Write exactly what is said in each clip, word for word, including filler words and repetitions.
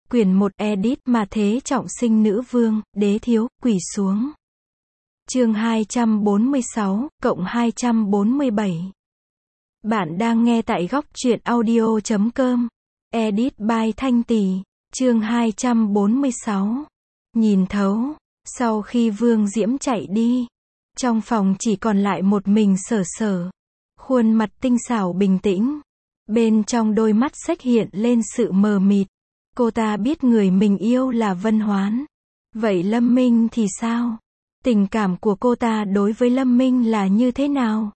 Quyển một edit mà thế trọng sinh nữ vương, đế thiếu, quỳ xuống. Chương hai trăm bốn mươi sáu, cộng hai trăm bốn mươi bảy. Bạn đang nghe tại góc truyện audio chấm com. Edit by Thanh Tỳ. Chương hai trăm bốn mươi sáu. Nhìn thấu. Sau khi Vương Diễm chạy đi, trong phòng chỉ còn lại một mình Sở Sở. Khuôn mặt tinh xảo bình tĩnh. Bên trong đôi mắt xếch hiện lên sự mờ mịt. Cô ta biết người mình yêu là Vân Hoán. Vậy Lâm Minh thì sao? Tình cảm của cô ta đối với Lâm Minh là như thế nào?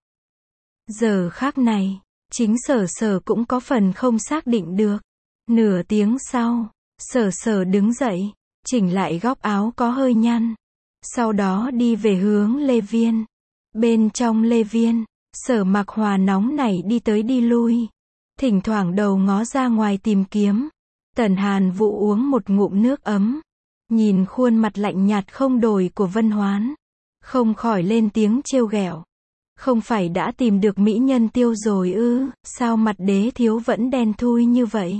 Giờ khắc này, chính Sở Sở cũng có phần không xác định được. Nửa tiếng sau, Sở Sở đứng dậy, chỉnh lại góc áo có hơi nhăn. Sau đó đi về hướng Lê Viên. Bên trong Lê Viên, Sở Mặc Hòa nóng nảy đi tới đi lui. Thỉnh thoảng đầu ngó ra ngoài tìm kiếm. Tần Hàn Vũ uống một ngụm nước ấm. Nhìn khuôn mặt lạnh nhạt không đổi của Vân Hoán. Không khỏi lên tiếng trêu ghẹo. Không phải đã tìm được mỹ nhân tiêu rồi ư, sao mặt đế thiếu vẫn đen thui như vậy?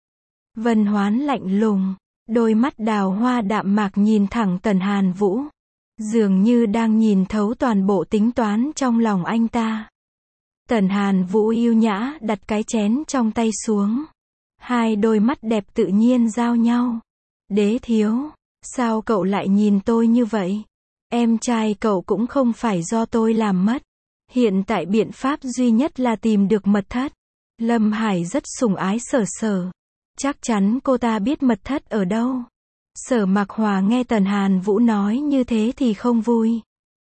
Vân Hoán lạnh lùng, đôi mắt đào hoa đạm mạc nhìn thẳng Tần Hàn Vũ. Dường như đang nhìn thấu toàn bộ tính toán trong lòng anh ta. Tần Hàn Vũ yêu nhã đặt cái chén trong tay xuống. Hai đôi mắt đẹp tự nhiên giao nhau. Đế thiếu, sao cậu lại nhìn tôi như vậy? Em trai cậu cũng không phải do tôi làm mất. Hiện tại biện pháp duy nhất là tìm được mật thất. Lâm Hải rất sủng ái Sở Sở. Chắc chắn cô ta biết mật thất ở đâu. Sở Mặc Hòa nghe Tần Hàn Vũ nói như thế thì không vui.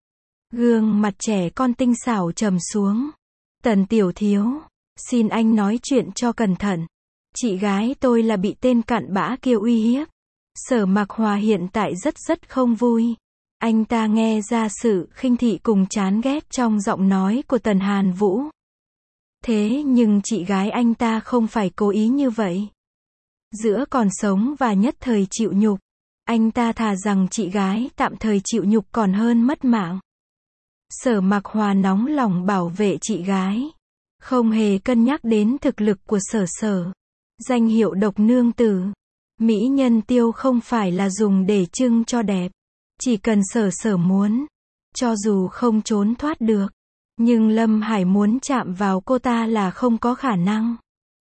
Gương mặt trẻ con tinh xảo trầm xuống. Tần tiểu thiếu, xin anh nói chuyện cho cẩn thận. Chị gái tôi là bị tên cặn bã kia uy hiếp. Sở Mặc Hòa hiện tại rất rất không vui. Anh ta nghe ra sự khinh thị cùng chán ghét trong giọng nói của Tần Hàn Vũ. Thế nhưng chị gái anh ta không phải cố ý như vậy. Giữa còn sống và nhất thời chịu nhục, anh ta thà rằng chị gái tạm thời chịu nhục còn hơn mất mạng. Sở Mặc Hòa nóng lòng bảo vệ chị gái, không hề cân nhắc đến thực lực của Sở Sở. Danh hiệu độc nương tử, mỹ nhân tiêu không phải là dùng để trưng cho đẹp. Chỉ cần Sở Sở muốn, cho dù không trốn thoát được, nhưng Lâm Hải muốn chạm vào cô ta là không có khả năng.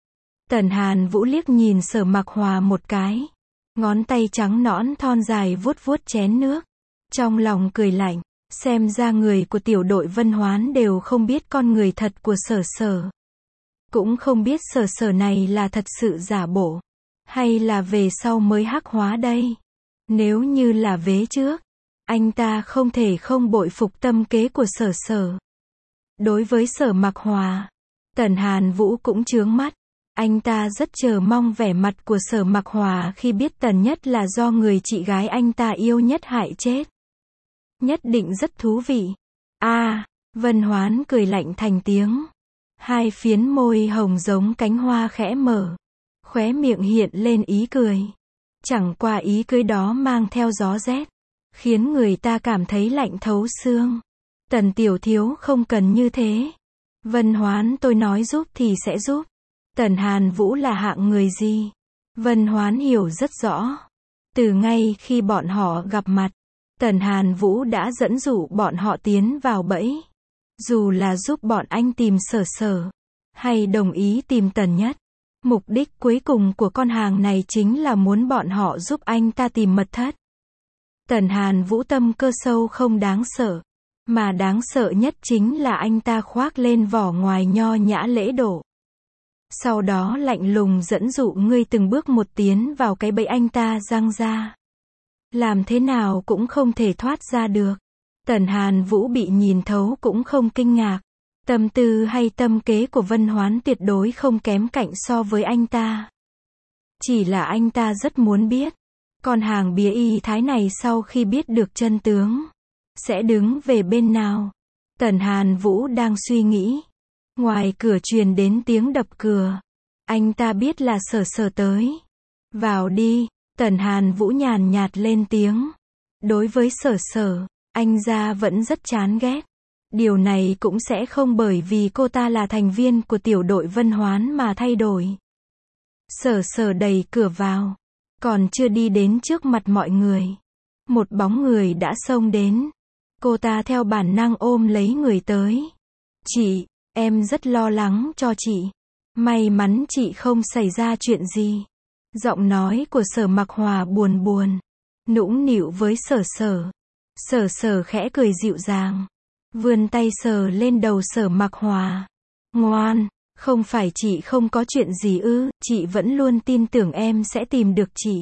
Tần Hàn Vũ liếc nhìn Sở Mặc Hòa một cái. Ngón tay trắng nõn thon dài vuốt vuốt chén nước. Trong lòng cười lạnh, xem ra người của tiểu đội Vân Hoán đều không biết con người thật của Sở Sở. Cũng không biết Sở Sở này là thật sự giả bộ, hay là về sau mới hắc hóa đây. Nếu như là vế trước, anh ta không thể không bội phục tâm kế của Sở Sở. Đối với Sở Mặc Hòa, Tần Hàn Vũ cũng chướng mắt. Anh ta rất chờ mong vẻ mặt của Sở Mặc Hòa khi biết Tần Nhất là do người chị gái anh ta yêu nhất hại chết. Nhất định rất thú vị. A, à, Vân Hoán cười lạnh thành tiếng. Hai phiến môi hồng giống cánh hoa khẽ mở. Khóe miệng hiện lên ý cười. Chẳng qua ý cười đó mang theo gió rét, khiến người ta cảm thấy lạnh thấu xương. Tần tiểu thiếu không cần như thế. Vân Hoán tôi nói giúp thì sẽ giúp. Tần Hàn Vũ là hạng người gì? Vân Hoán hiểu rất rõ. Từ ngay khi bọn họ gặp mặt, Tần Hàn Vũ đã dẫn dụ bọn họ tiến vào bẫy. Dù là giúp bọn anh tìm Sở Sở, hay đồng ý tìm Tần Nhất, mục đích cuối cùng của con hàng này chính là muốn bọn họ giúp anh ta tìm mật thất. Tần Hàn Vũ tâm cơ sâu không đáng sợ, mà đáng sợ nhất chính là anh ta khoác lên vỏ ngoài nho nhã lễ độ. Sau đó lạnh lùng dẫn dụ ngươi từng bước một tiến vào cái bẫy anh ta giăng ra. Làm thế nào cũng không thể thoát ra được. Tần Hàn Vũ bị nhìn thấu cũng không kinh ngạc. Tâm tư hay tâm kế của Vân Hoán tuyệt đối không kém cạnh so với anh ta. Chỉ là anh ta rất muốn biết, con hàng bía y thái này sau khi biết được chân tướng, sẽ đứng về bên nào. Tần Hàn Vũ đang suy nghĩ. Ngoài cửa truyền đến tiếng đập cửa. Anh ta biết là Sở Sở tới. Vào đi, Tần Hàn Vũ nhàn nhạt lên tiếng. Đối với Sở Sở, anh ra vẫn rất chán ghét. Điều này cũng sẽ không bởi vì cô ta là thành viên của tiểu đội Vân Hoán mà thay đổi. Sở Sở đẩy cửa vào. Còn chưa đi đến trước mặt mọi người, một bóng người đã xông đến. Cô ta theo bản năng ôm lấy người tới. Chị, em rất lo lắng cho chị. May mắn chị không xảy ra chuyện gì. Giọng nói của Sở Mặc Hòa buồn buồn, nũng nịu với Sở Sở. Sở Sở khẽ cười dịu dàng, vươn tay sờ lên đầu Sở Mặc Hòa. Ngoan, không phải chị không có chuyện gì ư, chị vẫn luôn tin tưởng em sẽ tìm được chị.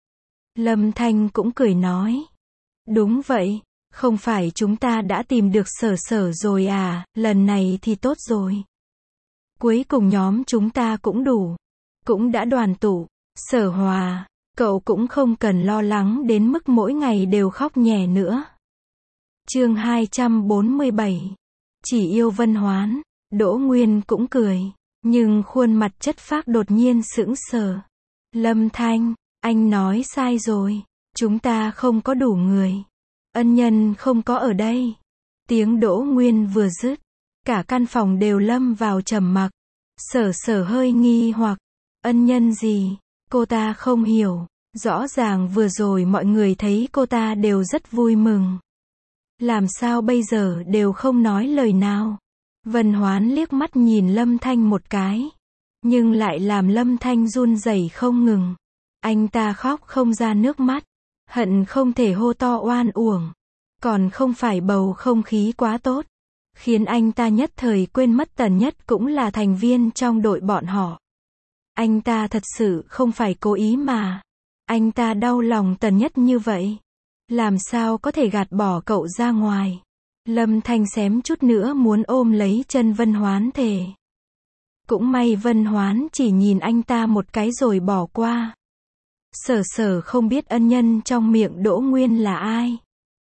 Lâm Thanh cũng cười nói. Đúng vậy, không phải chúng ta đã tìm được Sở Sở rồi à, lần này thì tốt rồi. Cuối cùng nhóm chúng ta cũng đủ, cũng đã đoàn tụ. Sở Hòa, cậu cũng không cần lo lắng đến mức mỗi ngày đều khóc nhè nữa. Chương hai trăm bốn mươi bảy. Chỉ yêu Vân Hoán. Đỗ Nguyên cũng cười, nhưng khuôn mặt chất phác đột nhiên sững sờ. Lâm Thanh, anh nói sai rồi, chúng ta không có đủ người. Ân nhân không có ở đây. Tiếng Đỗ Nguyên vừa dứt, cả căn phòng đều lâm vào trầm mặc. Sở Sở hơi nghi hoặc, ân nhân gì? Cô ta không hiểu, rõ ràng vừa rồi mọi người thấy cô ta đều rất vui mừng. Làm sao bây giờ đều không nói lời nào? Vân Hoán liếc mắt nhìn Lâm Thanh một cái, nhưng lại làm Lâm Thanh run rẩy không ngừng. Anh ta khóc không ra nước mắt, hận không thể hô to oan uổng, còn không phải bầu không khí quá tốt, khiến anh ta nhất thời quên mất Tần Nhất cũng là thành viên trong đội bọn họ. Anh ta thật sự không phải cố ý mà. Anh ta đau lòng Tần Nhất như vậy, làm sao có thể gạt bỏ cậu ra ngoài. Lâm Thanh xém chút nữa muốn ôm lấy chân Vân Hoán thề. Cũng may Vân Hoán chỉ nhìn anh ta một cái rồi bỏ qua. Sở Sở không biết ân nhân trong miệng Đỗ Nguyên là ai.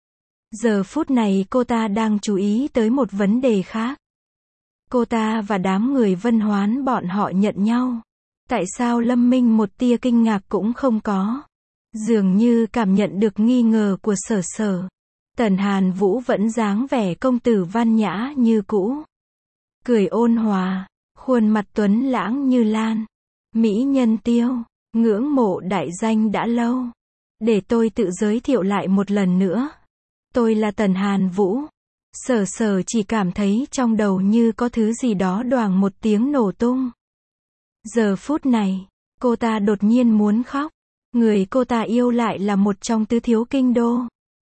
Giờ phút này cô ta đang chú ý tới một vấn đề khác. Cô ta và đám người Vân Hoán bọn họ nhận nhau. Tại sao Lâm Minh một tia kinh ngạc cũng không có? Dường như cảm nhận được nghi ngờ của Sở Sở. Tần Hàn Vũ vẫn dáng vẻ công tử văn nhã như cũ. Cười ôn hòa, khuôn mặt tuấn lãng như lan. Mỹ nhân Tiêu, ngưỡng mộ đại danh đã lâu. Để tôi tự giới thiệu lại một lần nữa. Tôi là Tần Hàn Vũ. Sở Sở chỉ cảm thấy trong đầu như có thứ gì đó đoàng một tiếng nổ tung. Giờ phút này, cô ta đột nhiên muốn khóc. Người cô ta yêu lại là một trong tứ thiếu kinh đô.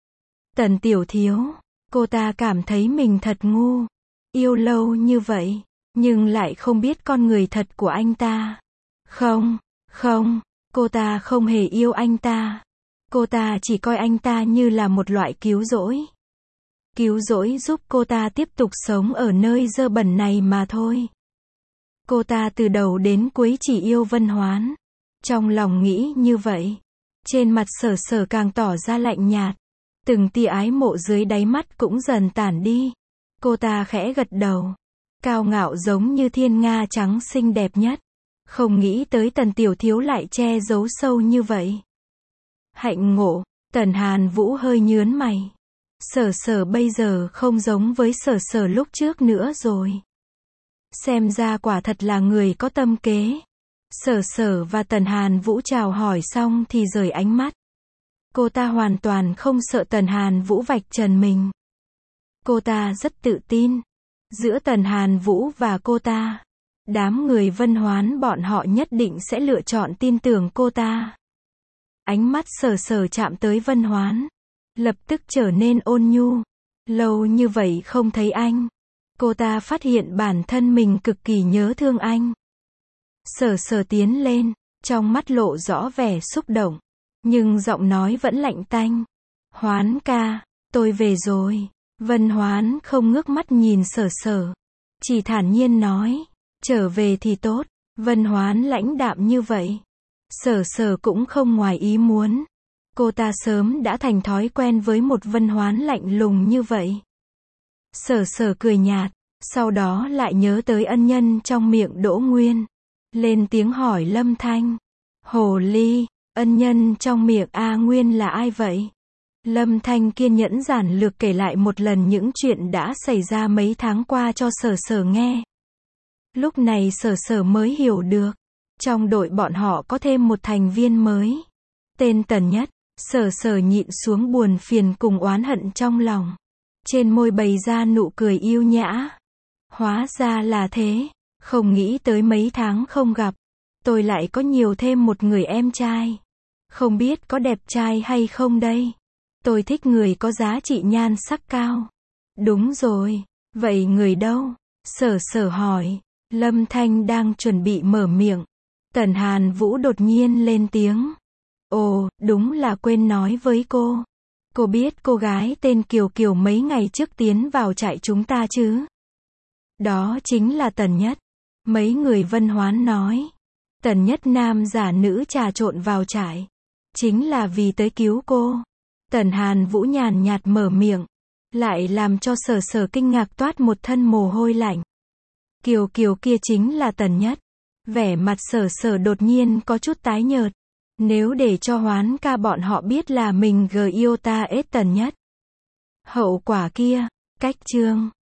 Tần Tiểu Thiếu. Cô ta cảm thấy mình thật ngu. Yêu lâu như vậy, nhưng lại không biết con người thật của anh ta. Không, không, cô ta không hề yêu anh ta. Cô ta chỉ coi anh ta như là một loại cứu rỗi. Cứu rỗi giúp cô ta tiếp tục sống ở nơi dơ bẩn này mà thôi. Cô ta từ đầu đến cuối chỉ yêu Vân Hoán. Trong lòng nghĩ như vậy. Trên mặt Sở Sở càng tỏ ra lạnh nhạt. Từng tia ái mộ dưới đáy mắt cũng dần tản đi. Cô ta khẽ gật đầu. Cao ngạo giống như thiên nga trắng xinh đẹp nhất. Không nghĩ tới Tần Tiểu Thiếu lại che giấu sâu như vậy. Hạnh ngộ. Tần Hàn Vũ hơi nhướng mày. Sở Sở bây giờ không giống với Sở Sở lúc trước nữa rồi. Xem ra quả thật là người có tâm kế. Sở Sở và Tần Hàn Vũ chào hỏi xong thì rời ánh mắt. Cô ta hoàn toàn không sợ Tần Hàn Vũ vạch trần mình. Cô ta rất tự tin. Giữa Tần Hàn Vũ và cô ta, đám người Vân Hoán bọn họ nhất định sẽ lựa chọn tin tưởng cô ta. Ánh mắt Sở Sở chạm tới Vân Hoán, lập tức trở nên ôn nhu. Lâu như vậy không thấy anh. Cô ta phát hiện bản thân mình cực kỳ nhớ thương anh. Sở Sở tiến lên, trong mắt lộ rõ vẻ xúc động, nhưng giọng nói vẫn lạnh tanh. Hoán ca, tôi về rồi. Vân Hoán không ngước mắt nhìn Sở Sở, chỉ thản nhiên nói, trở về thì tốt. Vân Hoán lãnh đạm như vậy, Sở Sở cũng không ngoài ý muốn. Cô ta sớm đã thành thói quen với một Vân Hoán lạnh lùng như vậy. Sở Sở cười nhạt, sau đó lại nhớ tới ân nhân trong miệng Đỗ Nguyên, lên tiếng hỏi Lâm Thanh. Hồ ly, ân nhân trong miệng A Nguyên là ai vậy? Lâm Thanh kiên nhẫn giản lược kể lại một lần những chuyện đã xảy ra mấy tháng qua cho Sở Sở nghe. Lúc này Sở Sở mới hiểu được, trong đội bọn họ có thêm một thành viên mới. Tên Tần Nhất, Sở Sở nhịn xuống buồn phiền cùng oán hận trong lòng. Trên môi bày ra nụ cười yêu nhã. Hóa ra là thế, không nghĩ tới mấy tháng không gặp, tôi lại có nhiều thêm một người em trai. Không biết có đẹp trai hay không đây? Tôi thích người có giá trị nhan sắc cao. Đúng rồi, vậy người đâu? Sở Sở hỏi. Lâm Thanh đang chuẩn bị mở miệng. Tần Hàn Vũ đột nhiên lên tiếng. Ồ, đúng là quên nói với cô. Cô biết cô gái tên Kiều Kiều mấy ngày trước tiến vào trại chúng ta chứ? Đó chính là Tần Nhất. Mấy người Vân Hoán nói. Tần Nhất nam giả nữ trà trộn vào trại. Chính là vì tới cứu cô. Tần Hàn Vũ nhàn nhạt mở miệng. Lại làm cho Sở Sở kinh ngạc toát một thân mồ hôi lạnh. Kiều Kiều kia chính là Tần Nhất. Vẻ mặt Sở Sở đột nhiên có chút tái nhợt. Nếu để cho Hoán ca bọn họ biết là mình gờ yêu ta ết Tần Nhất. Hậu quả kia, cách chương.